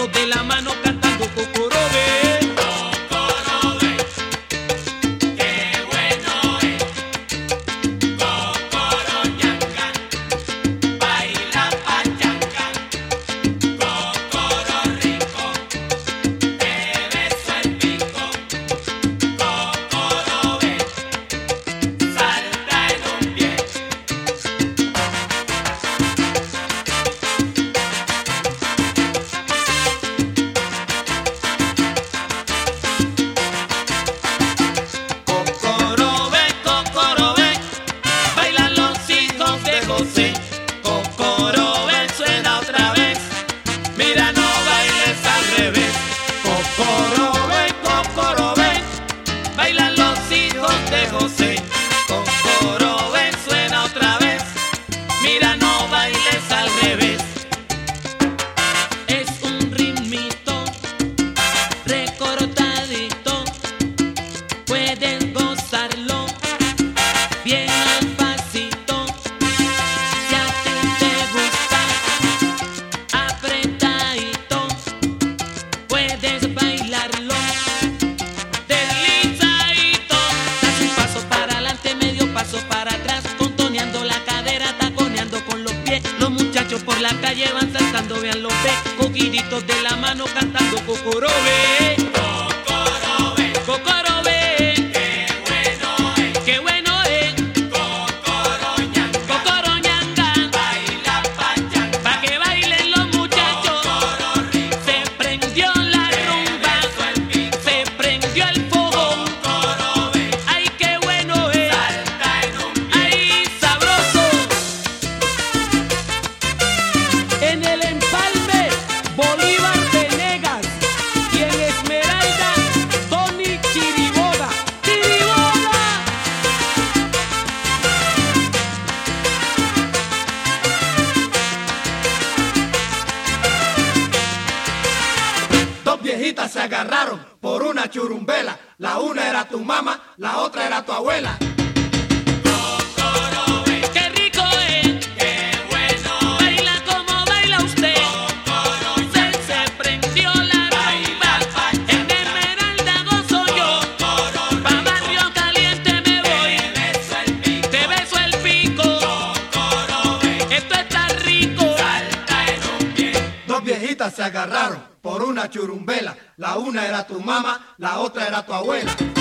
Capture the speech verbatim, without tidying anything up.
cogiditos de la mano cantando Cocorobe. Cocorobe, qué bueno es. Cocoroñanga, baila pachanga. Cocoro rico, te beso el pico. Cocorobe, salta en un pie. Cocorobe, Cocorobe, bailan los hijos de José. Cocorobe suena otra vez, mira no bailes al revés. Cocorobe, Cocorobe, bailan los hijos de José. Cocorobe suena otra vez, mira no bailes al revés. Es un ritmito recortadito, puedes gozarlo bien al pasito. Si a ti te gusta apretadito, puedes bailarlo deslizadito. Das un paso para adelante, medio paso para atrás, contoneando la cadera, taconeando con los pies. Los muchachos por la calle van saltando, vean los ve, cogiditos de la mano cantando Cocorobe. Cocorobe, Cocorobe, qué bueno es. qué bueno es. Cocoroñanga, Cocoroñanga, baila pachanga. pa' que bailen los muchachos. Cocoro rico, Se prendió la rumba, beso el pico. se prendió el fogón. Cocorobe, Ay, qué bueno es, salta en un pie. ay, sabroso. En el Empalme, Bolívar Venegas, y en Esmeralda, Tony Chiriboga. ¡Chiriboga! Dos viejitas se agarraron por una churumbela. La una era tu mamá, la otra era tu abuela. Cocorobe, ¡Qué rico es! qué bueno es. Baila como baila usted. Cocoroñanga, Se, se prendió la rumba. En Esmeralda gozo yo. cocoro Pa' rico, Barrio Caliente me voy. te beso el pico. Te beso el pico. Cocorobe, Esto está rico. salta en un pie. Dos viejitas se agarraron por una churumbela. La una era tu mamá, la otra era tu abuela.